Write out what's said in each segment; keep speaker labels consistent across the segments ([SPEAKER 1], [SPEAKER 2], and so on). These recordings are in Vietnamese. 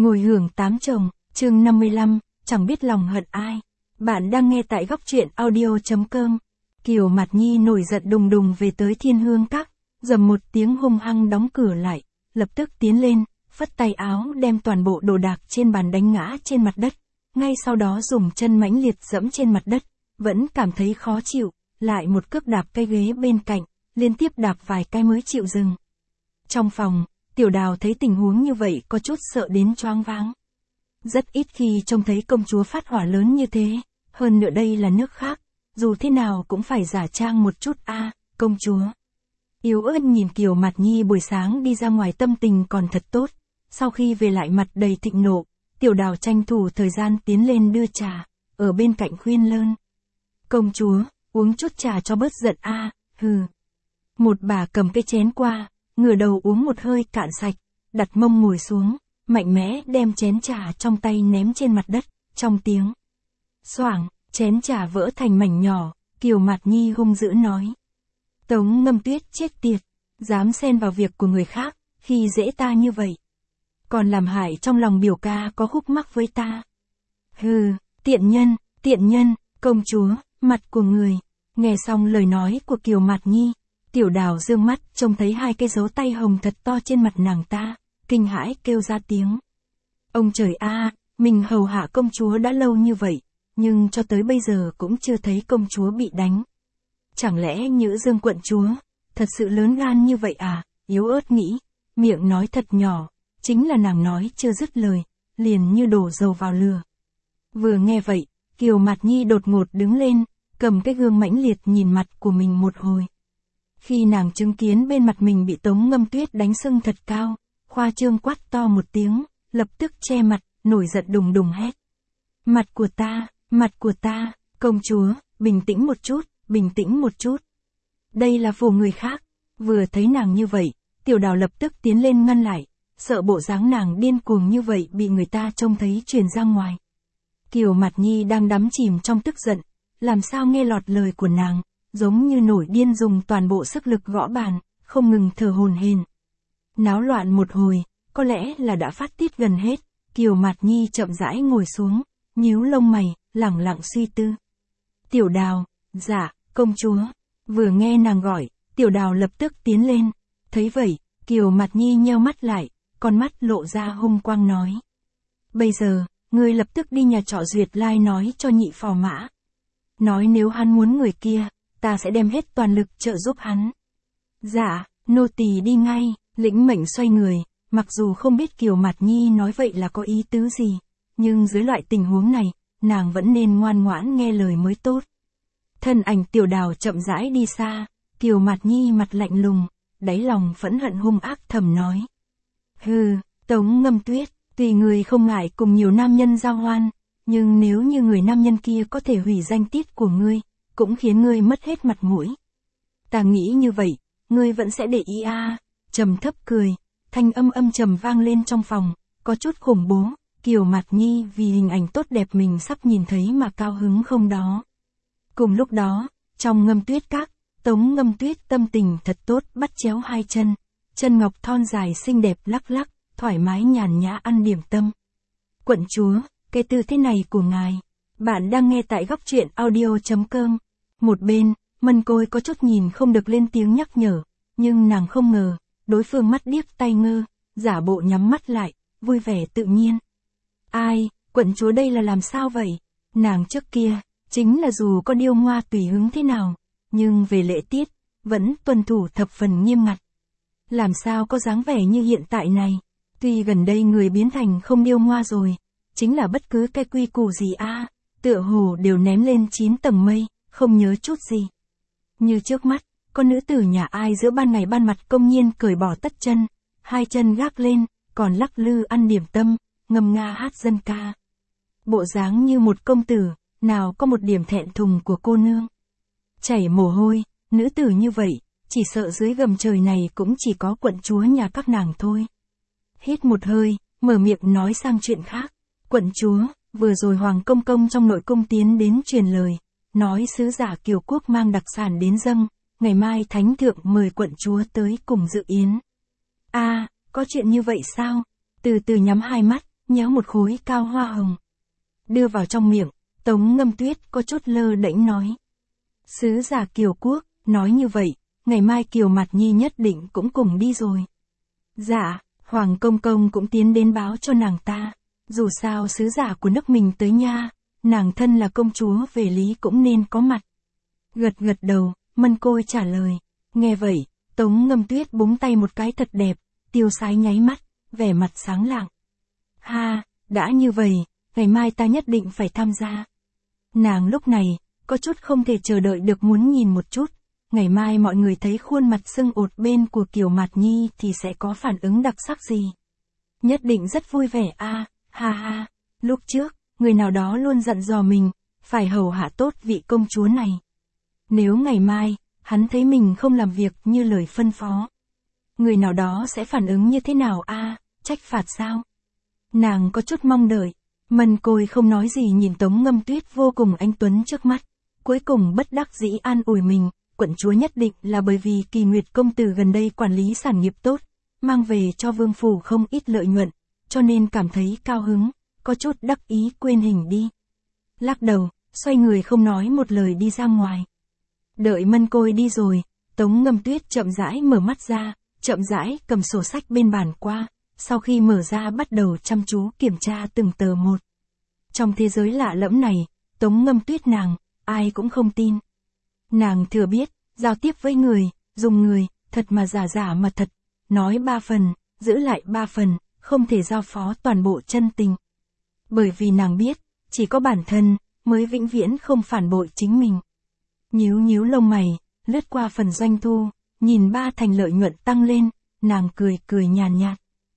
[SPEAKER 1] Ngồi hưởng tám chồng, chương 55, chẳng biết lòng hận ai. Bạn đang nghe tại góc truyện audio.com. Kiều Mạt Nhi nổi giận đùng đùng về tới Thiên Hương Các, dầm một tiếng hung hăng đóng cửa lại, lập tức tiến lên, phất tay áo đem toàn bộ đồ đạc trên bàn đánh ngã trên mặt đất. Ngay sau đó dùng chân mãnh liệt dẫm trên mặt đất, vẫn cảm thấy khó chịu, lại một cước đạp cây ghế bên cạnh, liên tiếp đạp vài cái mới chịu dừng. Trong phòng, Tiểu Đào thấy tình huống như vậy có chút sợ đến choáng váng. Rất ít khi trông thấy công chúa phát hỏa lớn như thế, hơn nữa đây là nước khác, dù thế nào cũng phải giả trang một chút công chúa. Yếu ớt nhìn Kiều Mạt Nhi buổi sáng đi ra ngoài tâm tình còn thật tốt, sau khi về lại mặt đầy thịnh nộ, Tiểu Đào tranh thủ thời gian tiến lên đưa trà, ở bên cạnh khuyên lơn. Công chúa, uống chút trà cho bớt giận hừ. Một bà cầm cái chén qua, ngửa đầu uống một hơi cạn sạch, đặt mông ngồi xuống, mạnh mẽ đem chén trà trong tay ném trên mặt đất, trong tiếng xoảng, chén trà vỡ thành mảnh nhỏ, Kiều Mạt Nhi hung dữ nói. Tống Ngâm Tuyết chết tiệt, dám xen vào việc của người khác, khi dễ ta như vậy. Còn làm hại trong lòng biểu ca có khúc mắc với ta. Hừ, tiện nhân, công chúa, mặt của người. Nghe xong lời nói của Kiều Mạt Nhi, Tiểu Đào dương mắt trông thấy hai cái dấu tay hồng thật to trên mặt nàng ta, kinh hãi kêu ra tiếng. Ông trời mình hầu hạ công chúa đã lâu như vậy, nhưng cho tới bây giờ cũng chưa thấy công chúa bị đánh. Chẳng lẽ Nhữ Dương quận chúa, thật sự lớn gan như vậy Yếu ớt nghĩ, miệng nói thật nhỏ, chính là nàng nói chưa dứt lời, liền như đổ dầu vào lửa. Vừa nghe vậy, Kiều Mạt Nhi đột ngột đứng lên, cầm cái gương mãnh liệt nhìn mặt của mình một hồi. Khi nàng chứng kiến bên mặt mình bị Tống Ngâm Tuyết đánh sưng thật cao, khoa trương quát to một tiếng, lập tức che mặt, nổi giận đùng đùng hét. Mặt của ta, công chúa, bình tĩnh một chút. Đây là phù người khác. Vừa thấy nàng như vậy, Tiểu Đào lập tức tiến lên ngăn lại, sợ bộ dáng nàng điên cuồng như vậy bị người ta trông thấy truyền ra ngoài. Kiều Mạt Nhi đang đắm chìm trong tức giận, làm sao nghe lọt lời của nàng, giống như nổi điên dùng toàn bộ sức lực gõ bàn, không ngừng thở hổn hển. Náo loạn một hồi, có lẽ là đã phát tiết gần hết, Kiều Mạt Nhi chậm rãi ngồi xuống, nhíu lông mày, lẳng lặng suy tư. Tiểu Đào, dạ, công chúa. Vừa nghe nàng gọi, Tiểu Đào lập tức tiến lên. Thấy vậy, Kiều Mạt Nhi nheo mắt lại, con mắt lộ ra hung quang nói. Bây giờ, ngươi lập tức đi nhà trọ Duyệt Lai nói cho nhị phò mã. Nói nếu hắn muốn người kia, ta sẽ đem hết toàn lực trợ giúp hắn. Dạ, nô tỳ đi ngay, lĩnh mệnh xoay người, mặc dù không biết Kiều Mạt Nhi nói vậy là có ý tứ gì, nhưng dưới loại tình huống này, nàng vẫn nên ngoan ngoãn nghe lời mới tốt. Thân ảnh Tiểu Đào chậm rãi đi xa, Kiều Mạt Nhi mặt lạnh lùng, đáy lòng phẫn hận hung ác thầm nói. Hừ, Tống Ngâm Tuyết, tùy người không ngại cùng nhiều nam nhân giao hoan, nhưng nếu như người nam nhân kia có thể hủy danh tiết của ngươi, cũng khiến ngươi mất hết mặt mũi. Ta nghĩ như vậy, ngươi vẫn sẽ để ý trầm thấp cười, thanh âm trầm vang lên trong phòng, có chút khủng bố, Kiều Mạt Nhi vì hình ảnh tốt đẹp mình sắp nhìn thấy mà cao hứng không đó. Cùng lúc đó, trong Ngâm Tuyết Các, Tống Ngâm Tuyết tâm tình thật tốt bắt chéo hai chân ngọc thon dài xinh đẹp lắc lắc, thoải mái nhàn nhã ăn điểm tâm. Quận chúa, cái tư thế này của ngài, bạn đang nghe tại góc truyện audio.com. Một bên, Mân Côi có chút nhìn không được lên tiếng nhắc nhở, nhưng nàng không ngờ, đối phương mắt điếc tai ngơ, giả bộ nhắm mắt lại, vui vẻ tự nhiên. Ai, quận chúa đây là làm sao vậy? Nàng trước kia, chính là dù có điêu ngoa tùy hứng thế nào, nhưng về lễ tiết, vẫn tuân thủ thập phần nghiêm ngặt. Làm sao có dáng vẻ như hiện tại này, tuy gần đây người biến thành không điêu ngoa rồi, chính là bất cứ cái quy củ gì tựa hồ đều ném lên 9 tầng mây, không nhớ chút gì. Như trước mắt, con nữ tử nhà ai giữa ban ngày ban mặt công nhiên cởi bỏ tất chân, hai chân gác lên, còn lắc lư ăn điểm tâm, ngâm nga hát dân ca. Bộ dáng như một công tử, nào có một điểm thẹn thùng của cô nương. Chảy mồ hôi, nữ tử như vậy, chỉ sợ dưới gầm trời này cũng chỉ có quận chúa nhà các nàng thôi. Hít một hơi, mở miệng nói sang chuyện khác. Quận chúa, vừa rồi Hoàng Công Công trong nội cung tiến đến truyền lời, nói sứ giả Kiều Quốc mang đặc sản đến dâng, ngày mai thánh thượng mời quận chúa tới cùng dự yến. Có chuyện như vậy sao? Từ từ nhắm hai mắt, nhéo một khối cao hoa hồng. Đưa vào trong miệng, Tống Ngâm Tuyết có chút lơ đễnh nói. Sứ giả Kiều Quốc, nói như vậy, ngày mai Kiều Mạt Nhi nhất định cũng cùng đi rồi. Dạ, Hoàng Công Công cũng tiến đến báo cho nàng ta. Dù sao sứ giả của nước mình tới nha, nàng thân là công chúa về lý cũng nên có mặt. Gật gật đầu, Mân Côi trả lời. Nghe vậy, Tống Ngâm Tuyết búng tay một cái thật đẹp, tiêu sái nháy mắt, vẻ mặt sáng lạng. Ha, đã như vậy, ngày mai ta nhất định phải tham gia. Nàng lúc này, có chút không thể chờ đợi được muốn nhìn một chút. Ngày mai mọi người thấy khuôn mặt sưng ột bên của Kiều Mạt Nhi thì sẽ có phản ứng đặc sắc gì. Nhất định rất vui vẻ a, ha ha. Lúc trước, người nào đó luôn dặn dò mình, phải hầu hạ tốt vị công chúa này. Nếu ngày mai, hắn thấy mình không làm việc như lời phân phó, người nào đó sẽ phản ứng như thế nào a, trách phạt sao? Nàng có chút mong đợi. Mân Côi không nói gì nhìn Tống Ngâm Tuyết vô cùng anh tuấn trước mắt. Cuối cùng bất đắc dĩ an ủi mình, quận chúa nhất định là bởi vì Kỳ Nguyệt công tử gần đây quản lý sản nghiệp tốt, mang về cho vương phủ không ít lợi nhuận, cho nên cảm thấy cao hứng, có chút đắc ý quên hình đi. Lắc đầu, xoay người không nói một lời đi ra ngoài. Đợi Mân Côi đi rồi, Tống Ngâm Tuyết chậm rãi mở mắt ra, chậm rãi cầm sổ sách bên bàn qua, sau khi mở ra bắt đầu chăm chú kiểm tra từng tờ một. Trong thế giới lạ lẫm này, Tống Ngâm Tuyết nàng, ai cũng không tin. Nàng thừa biết, giao tiếp với người, dùng người, thật mà giả mà thật, nói 3 phần, giữ lại 3 phần, không thể giao phó toàn bộ chân tình. Bởi vì nàng biết, chỉ có bản thân, mới vĩnh viễn không phản bội chính mình. Nhíu lông mày, lướt qua phần doanh thu, nhìn 3 thành lợi nhuận tăng lên, nàng cười nhàn nhạt.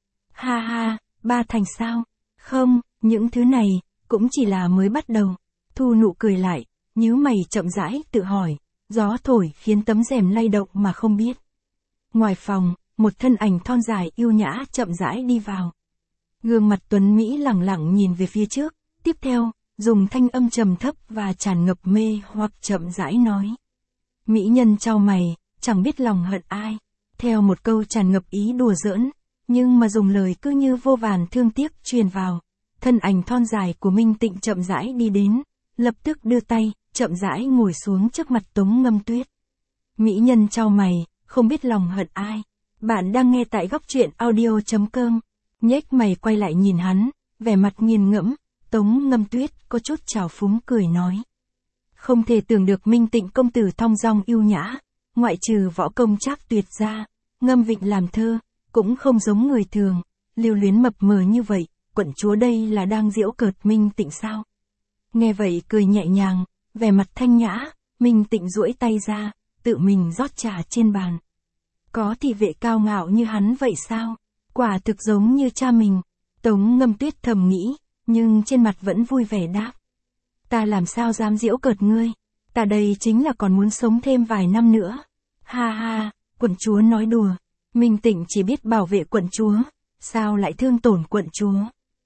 [SPEAKER 1] Ha ha, 3 thành sao? Không, những thứ này, cũng chỉ là mới bắt đầu. Thu nụ cười lại, nhíu mày chậm rãi tự hỏi, gió thổi khiến tấm rèm lay động mà không biết. Ngoài phòng, một thân ảnh thon dài yêu nhã chậm rãi đi vào. Gương mặt tuấn Mỹ lẳng lặng nhìn về phía trước, tiếp theo, dùng thanh âm trầm thấp và tràn ngập mê hoặc chậm rãi nói. Mỹ nhân chau mày, chẳng biết lòng hận ai, theo một câu tràn ngập ý đùa giỡn, nhưng mà dùng lời cứ như vô vàn thương tiếc truyền vào. Thân ảnh thon dài của Minh Tịnh chậm rãi đi đến, lập tức đưa tay, chậm rãi ngồi xuống trước mặt Tống Ngâm Tuyết. Mỹ nhân chau mày, không biết lòng hận ai. Bạn đang nghe tại góc truyện audio.com. Nhếch mày quay lại nhìn hắn, vẻ mặt nghiền ngẫm, Tống Ngâm Tuyết có chút trào phúng cười nói. Không thể tưởng được Minh Tịnh công tử thong dong yêu nhã, ngoại trừ võ công trác tuyệt ra, ngâm vịnh làm thơ, cũng không giống người thường, lưu luyến mập mờ như vậy, quận chúa đây là đang giễu cợt Minh Tịnh sao? Nghe vậy cười nhẹ nhàng, vẻ mặt thanh nhã, Minh Tịnh duỗi tay ra, tự mình rót trà trên bàn. Có thị vệ cao ngạo như hắn vậy sao? Quả thực giống như cha mình. Tống Ngâm Tuyết thầm nghĩ, nhưng trên mặt vẫn vui vẻ đáp. Ta làm sao dám giễu cợt ngươi? Ta đây chính là còn muốn sống thêm vài năm nữa. Ha ha, quận chúa nói đùa. Minh Tịnh chỉ biết bảo vệ quận chúa, sao lại thương tổn quận chúa?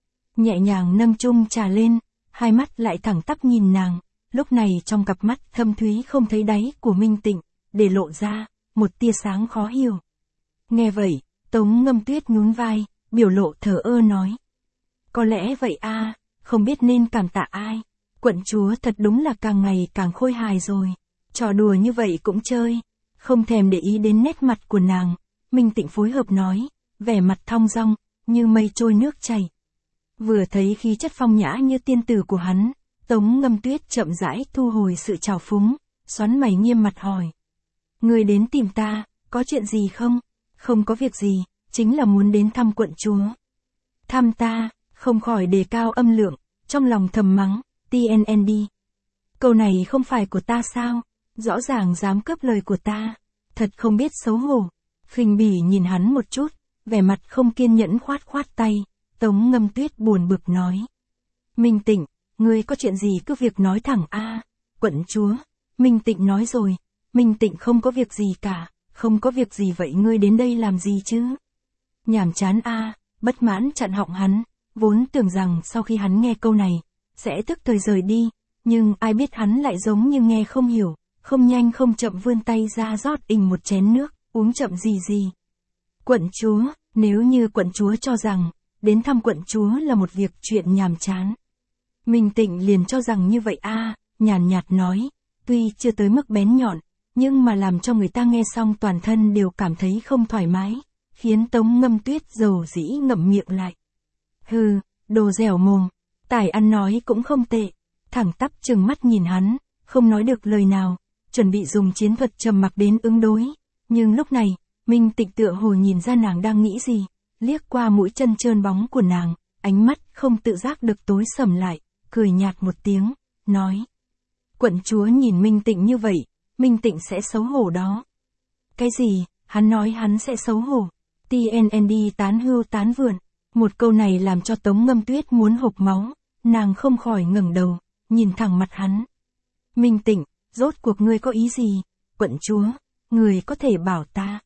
[SPEAKER 1] Nhẹ nhàng nâng chung trà lên, hai mắt lại thẳng tắp nhìn nàng, lúc này trong cặp mắt thâm thúy không thấy đáy của Minh Tịnh, để lộ ra một tia sáng khó hiểu. Nghe vậy, Tống Ngâm Tuyết nhún vai, biểu lộ thờ ơ nói. Có lẽ vậy a, không biết nên cảm tạ ai. Quận chúa thật đúng là càng ngày càng khôi hài rồi. Trò đùa như vậy cũng chơi. Không thèm để ý đến nét mặt của nàng, Minh Tịnh phối hợp nói, vẻ mặt thong dong, như mây trôi nước chảy. Vừa thấy khí chất phong nhã như tiên tử của hắn, Tống Ngâm Tuyết chậm rãi thu hồi sự trào phúng, xoắn mày nghiêm mặt hỏi. Người đến tìm ta, có chuyện gì không? Không có việc gì, chính là muốn đến thăm quận chúa. Thăm ta, không khỏi đề cao âm lượng, trong lòng thầm mắng, TNND. Câu này không phải của ta sao? Rõ ràng dám cướp lời của ta. Thật không biết xấu hổ. Khinh bỉ nhìn hắn một chút, vẻ mặt không kiên nhẫn khoát tay. Tống Ngâm Tuyết buồn bực nói. Minh Tịnh, ngươi có chuyện gì cứ việc nói thẳng a. Quận chúa, Minh Tịnh nói rồi, Minh Tịnh không có việc gì cả, không có việc gì vậy ngươi đến đây làm gì chứ? Nhảm chán a, bất mãn chặn họng hắn, vốn tưởng rằng sau khi hắn nghe câu này, sẽ tức thời rời đi, nhưng ai biết hắn lại giống như nghe không hiểu, không nhanh không chậm vươn tay ra rót ình một chén nước, uống chậm gì. Quận chúa, nếu như quận chúa cho rằng, đến thăm quận chúa là một việc chuyện nhàm chán. Minh Tịnh liền cho rằng như vậy nhàn nhạt nói, tuy chưa tới mức bén nhọn, nhưng mà làm cho người ta nghe xong toàn thân đều cảm thấy không thoải mái, khiến Tống Ngâm Tuyết dầu dĩ ngậm miệng lại. Hừ, đồ dẻo mồm, tài ăn nói cũng không tệ, thẳng tắp trừng mắt nhìn hắn, không nói được lời nào, chuẩn bị dùng chiến thuật trầm mặc đến ứng đối. Nhưng lúc này, Minh Tịnh tựa hồ nhìn ra nàng đang nghĩ gì, liếc qua mũi chân trơn bóng của nàng, ánh mắt không tự giác được tối sầm lại, cười nhạt một tiếng, nói. Quận chúa nhìn Minh Tịnh như vậy, Minh Tịnh sẽ xấu hổ đó. Cái gì, hắn nói hắn sẽ xấu hổ. TNND tán hưu tán vượn. Một câu này làm cho Tống Ngâm Tuyết muốn hộc máu, nàng không khỏi ngẩng đầu, nhìn thẳng mặt hắn. Minh Tịnh, rốt cuộc ngươi có ý gì? Quận chúa, ngươi có thể bảo ta.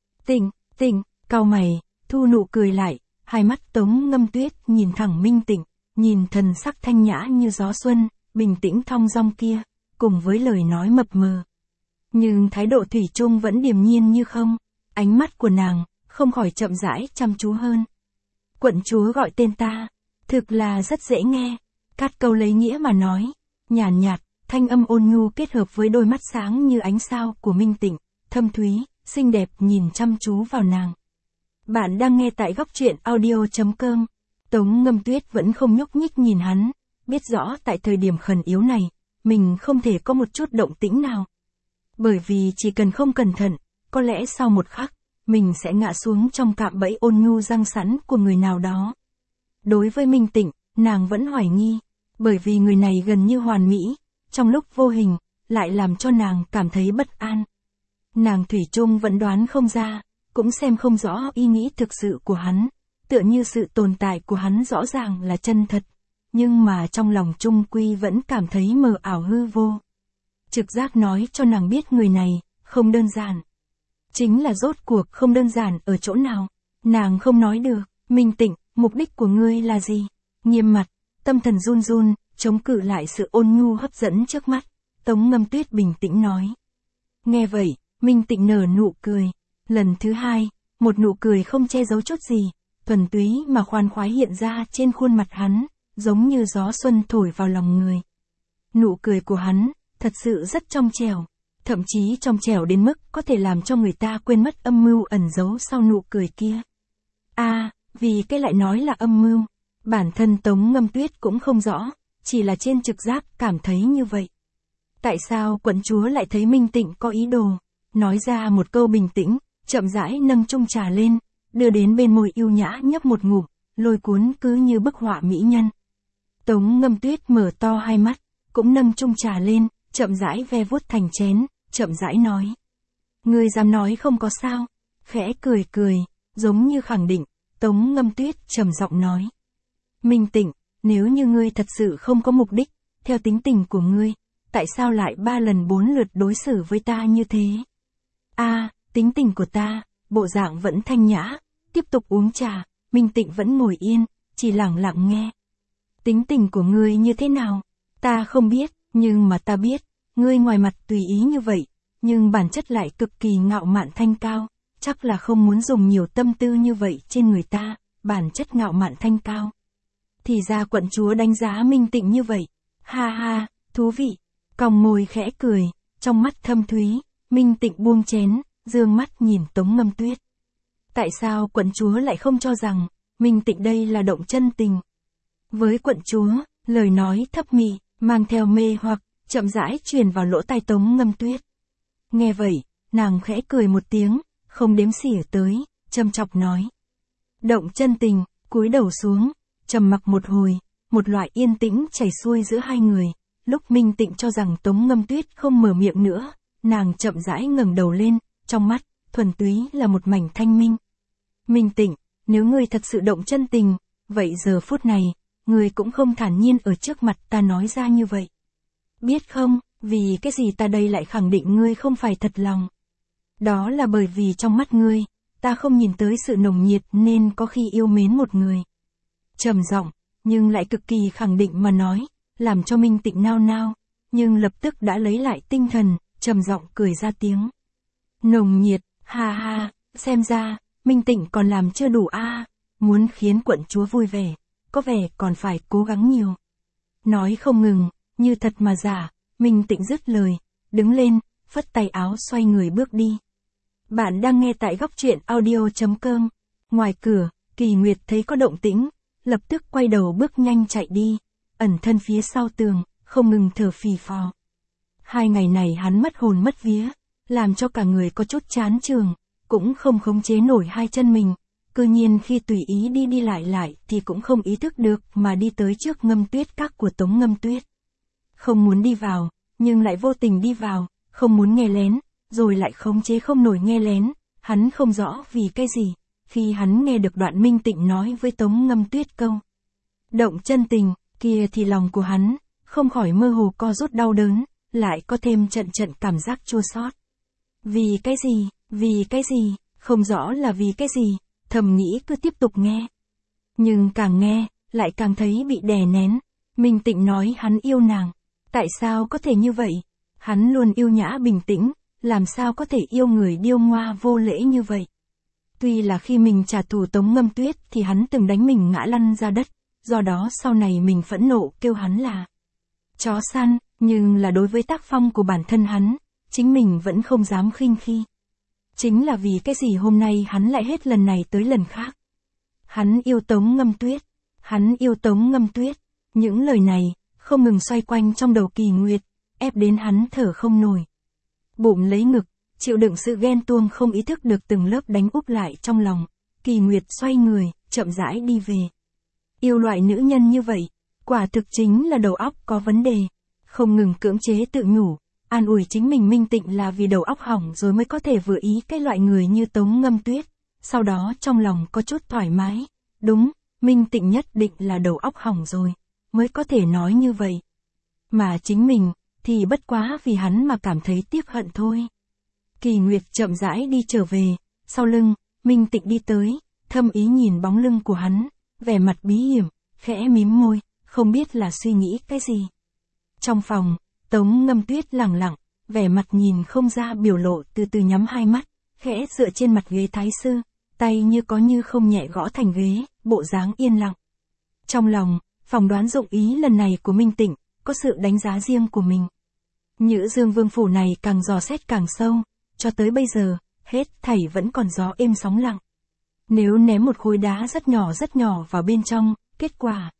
[SPEAKER 1] Tịnh, cau mày, thu nụ cười lại, hai mắt Tống Ngâm Tuyết nhìn thẳng Minh Tịnh, nhìn thần sắc thanh nhã như gió xuân, bình tĩnh thong dong kia, cùng với lời nói mập mờ. Nhưng thái độ thủy chung vẫn điềm nhiên như không, ánh mắt của nàng, không khỏi chậm rãi chăm chú hơn. Quận chúa gọi tên ta, thực là rất dễ nghe, cắt câu lấy nghĩa mà nói, nhàn nhạt, thanh âm ôn nhu kết hợp với đôi mắt sáng như ánh sao của Minh Tịnh, thâm thúy, xinh đẹp nhìn chăm chú vào nàng. Bạn đang nghe tại góc truyện audio.com. Tống Ngâm Tuyết vẫn không nhúc nhích nhìn hắn, biết rõ tại thời điểm khẩn yếu này, mình không thể có một chút động tĩnh nào. Bởi vì chỉ cần không cẩn thận, có lẽ sau một khắc, mình sẽ ngã xuống trong cạm bẫy ôn nhu răng sẵn của người nào đó. Đối với Minh Tịnh, nàng vẫn hoài nghi, bởi vì người này gần như hoàn mỹ, trong lúc vô hình, lại làm cho nàng cảm thấy bất an. Nàng thủy chung vẫn đoán không ra, cũng xem không rõ ý nghĩ thực sự của hắn, tựa như sự tồn tại của hắn rõ ràng là chân thật, nhưng mà trong lòng chung quy vẫn cảm thấy mờ ảo hư vô. Trực giác nói cho nàng biết người này, không đơn giản. Chính là rốt cuộc không đơn giản ở chỗ nào, nàng không nói được. Minh Tịnh, mục đích của ngươi là gì? Nghiêm mặt, tâm thần run run, chống cự lại sự ôn nhu hấp dẫn trước mắt, Tống Ngâm Tuyết bình tĩnh nói. Nghe vậy, Minh Tịnh nở nụ cười, lần thứ hai, một nụ cười không che giấu chút gì, thuần túy mà khoan khoái hiện ra trên khuôn mặt hắn, giống như gió xuân thổi vào lòng người. Nụ cười của hắn, thật sự rất trong trẻo, thậm chí trong trẻo đến mức có thể làm cho người ta quên mất âm mưu ẩn giấu sau nụ cười kia. Vì cái lại nói là âm mưu, bản thân Tống Ngâm Tuyết cũng không rõ, chỉ là trên trực giác cảm thấy như vậy. Tại sao quận chúa lại thấy Minh Tịnh có ý đồ? Nói ra một câu bình tĩnh, chậm rãi nâng chung trà lên, đưa đến bên môi yêu nhã nhấp một ngụm, lôi cuốn cứ như bức họa mỹ nhân. Tống Ngâm Tuyết mở to hai mắt, cũng nâng chung trà lên, chậm rãi ve vuốt thành chén, chậm rãi nói. Ngươi dám nói không có sao? Khẽ cười, giống như khẳng định, Tống Ngâm Tuyết trầm giọng nói. Minh Tịnh, nếu như ngươi thật sự không có mục đích, theo tính tình của ngươi, tại sao lại 3 lần 4 lượt đối xử với ta như thế? Tính tình của ta, bộ dạng vẫn thanh nhã, tiếp tục uống trà, Minh Tịnh vẫn ngồi yên, chỉ lặng lặng nghe. Tính tình của ngươi như thế nào? Ta không biết, nhưng mà ta biết, ngươi ngoài mặt tùy ý như vậy, nhưng bản chất lại cực kỳ ngạo mạn thanh cao, chắc là không muốn dùng nhiều tâm tư như vậy trên người ta, bản chất ngạo mạn thanh cao. Thì ra quận chúa đánh giá Minh Tịnh như vậy. Ha, thú vị. Còng môi khẽ cười, trong mắt thâm thúy, Minh Tịnh buông chén, dương mắt nhìn Tống Ngâm Tuyết. Tại sao quận chúa lại không cho rằng, Minh Tịnh đây là động chân tình? Với quận chúa, lời nói thấp mị, mang theo mê hoặc, chậm rãi truyền vào lỗ tai Tống Ngâm Tuyết. Nghe vậy, nàng khẽ cười một tiếng, không đếm xỉa tới, châm chọc nói. Động chân tình, cúi đầu xuống, trầm mặc một hồi, một loại yên tĩnh chảy xuôi giữa hai người. Lúc Minh Tịnh cho rằng Tống Ngâm Tuyết không mở miệng nữa, nàng chậm rãi ngẩng đầu lên, trong mắt, thuần túy là một mảnh thanh minh. Minh Tịnh, nếu ngươi thật sự động chân tình, vậy giờ phút này, ngươi cũng không thản nhiên ở trước mặt ta nói ra như vậy. Biết không, vì cái gì ta đây lại khẳng định ngươi không phải thật lòng. Đó là bởi vì trong mắt ngươi, ta không nhìn tới sự nồng nhiệt nên có khi yêu mến một người. Trầm giọng, nhưng lại cực kỳ khẳng định mà nói, làm cho Minh Tịnh nao nao, nhưng lập tức đã lấy lại tinh thần, trầm giọng cười ra tiếng. Nồng nhiệt, ha, xem ra, Minh Tịnh còn làm chưa đủ muốn khiến quận chúa vui vẻ, có vẻ còn phải cố gắng nhiều. Nói không ngừng, như thật mà giả, Minh Tịnh dứt lời, đứng lên, phất tay áo xoay người bước đi. Bạn đang nghe tại góc truyện audio.com. Ngoài cửa, Kỳ Nguyệt thấy có động tĩnh, lập tức quay đầu bước nhanh chạy đi, ẩn thân phía sau tường, không ngừng thở phì phò. 2 ngày này hắn mất hồn mất vía, làm cho cả người có chút chán chường, cũng không khống chế nổi hai chân mình. Cơ nhiên khi tùy ý đi lại thì cũng không ý thức được mà đi tới trước Ngâm Tuyết các của Tống Ngâm Tuyết. Không muốn đi vào, nhưng lại vô tình đi vào, không muốn nghe lén, rồi lại khống chế không nổi nghe lén, hắn không rõ vì cái gì, khi hắn nghe được đoạn Minh Tịnh nói với Tống Ngâm Tuyết câu động chân tình, kia thì lòng của hắn, không khỏi mơ hồ co rút đau đớn, lại có thêm trận cảm giác chua xót. Vì cái gì, không rõ là vì cái gì, thầm nghĩ cứ tiếp tục nghe. Nhưng càng nghe, lại càng thấy bị đè nén. Minh Tịnh nói hắn yêu nàng. Tại sao có thể như vậy? Hắn luôn yêu nhã bình tĩnh, làm sao có thể yêu người điêu ngoa vô lễ như vậy? Tuy là khi mình trả thù Tống Ngâm Tuyết thì hắn từng đánh mình ngã lăn ra đất, do đó sau này mình phẫn nộ kêu hắn là chó săn, nhưng là đối với tác phong của bản thân hắn, chính mình vẫn không dám khinh khi. Chính là vì cái gì hôm nay hắn lại hết lần này tới lần khác. Hắn yêu Tống Ngâm Tuyết, hắn yêu Tống Ngâm Tuyết. Những lời này, không ngừng xoay quanh trong đầu Kỳ Nguyệt, ép đến hắn thở không nổi. Bụng lấy ngực, chịu đựng sự ghen tuông không ý thức được từng lớp đánh úp lại trong lòng. Kỳ Nguyệt xoay người, chậm rãi đi về. Yêu loại nữ nhân như vậy, quả thực chính là đầu óc có vấn đề. Không ngừng cưỡng chế tự nhủ, an ủi chính mình Minh Tịnh là vì đầu óc hỏng rồi mới có thể vừa ý cái loại người như Tống Ngâm Tuyết. Sau đó trong lòng có chút thoải mái. Đúng, Minh Tịnh nhất định là đầu óc hỏng rồi, mới có thể nói như vậy. Mà chính mình, thì bất quá vì hắn mà cảm thấy tiếc hận thôi. Kỳ Nguyệt chậm rãi đi trở về, sau lưng, Minh Tịnh đi tới, thâm ý nhìn bóng lưng của hắn, vẻ mặt bí hiểm, khẽ mím môi, không biết là suy nghĩ cái gì. Trong phòng, Tống Ngâm Tuyết lẳng lặng, vẻ mặt nhìn không ra biểu lộ, từ từ nhắm hai mắt, khẽ dựa trên mặt ghế thái sư, tay như có như không nhẹ gõ thành ghế, bộ dáng yên lặng. Trong lòng, phỏng đoán dụng ý lần này của Minh Tịnh, có sự đánh giá riêng của mình. Nhữ Dương Vương phủ này càng dò xét càng sâu, cho tới bây giờ, hết thảy vẫn còn gió êm sóng lặng. Nếu ném một khối đá rất nhỏ vào bên trong, kết quả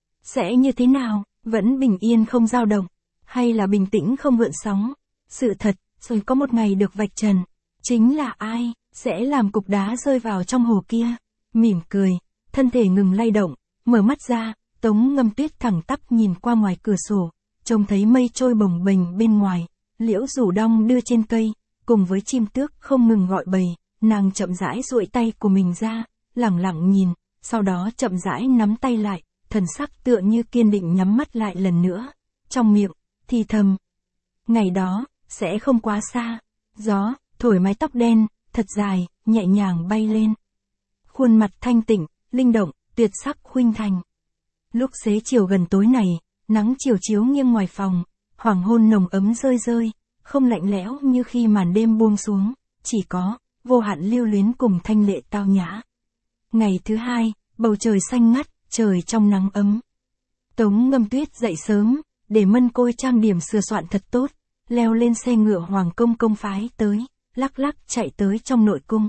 [SPEAKER 1] sẽ như thế nào? Vẫn bình yên không dao động, hay là bình tĩnh không gợn sóng? Sự thật, rồi có một ngày được vạch trần. Chính là ai, sẽ làm cục đá rơi vào trong hồ kia? Mỉm cười, thân thể ngừng lay động, mở mắt ra, Tống Ngâm Tuyết thẳng tắp nhìn qua ngoài cửa sổ, trông thấy mây trôi bồng bềnh bên ngoài, liễu rủ đong đưa trên cây, cùng với chim tước không ngừng gọi bầy, nàng chậm rãi duỗi tay của mình ra, lẳng lặng nhìn, sau đó chậm rãi nắm tay lại, thần sắc tựa như kiên định nhắm mắt lại lần nữa, trong miệng, thì thầm. Ngày đó, sẽ không quá xa, gió, thổi mái tóc đen, thật dài, nhẹ nhàng bay lên. Khuôn mặt thanh tịnh, linh động, tuyệt sắc khuynh thành. Lúc xế chiều gần tối này, nắng chiều chiếu nghiêng ngoài phòng, hoàng hôn nồng ấm rơi, không lạnh lẽo như khi màn đêm buông xuống, chỉ có vô hạn lưu luyến cùng thanh lệ tao nhã. Ngày thứ hai, bầu trời xanh ngắt, trời trong nắng ấm. Tống Ngâm Tuyết dậy sớm, để Mân Côi trang điểm sửa soạn thật tốt, leo lên xe ngựa hoàng công phái tới, lắc chạy tới trong nội cung.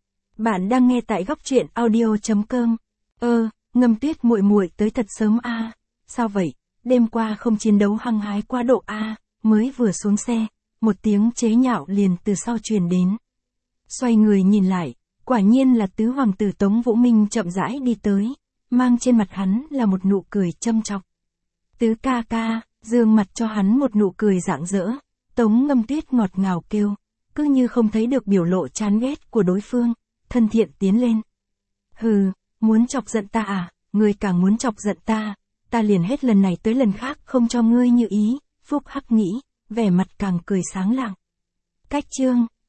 [SPEAKER 1] Bạn đang nghe tại góc truyện audio.com. Ngâm Tuyết muội muội tới thật sớm a. Sao vậy? Đêm qua không chiến đấu hăng hái quá độ a. Mới vừa xuống xe, một tiếng chế nhạo liền từ sau truyền đến. Xoay người nhìn lại, quả nhiên là tứ hoàng tử Tống Vũ Minh chậm rãi đi tới, mang trên mặt hắn là một nụ cười châm chọc. Tứ ca ca, dương mặt cho hắn một nụ cười rạng rỡ. Tống Ngâm Tuyết ngọt ngào kêu, cứ như không thấy được biểu lộ chán ghét của đối phương, thân thiện tiến lên. Hừ, muốn chọc giận ta à? Ngươi càng muốn chọc giận ta liền hết lần này tới lần khác không cho ngươi như ý. Phúc hắc nghĩ, vẻ mặt càng cười sáng lạng. Cách chương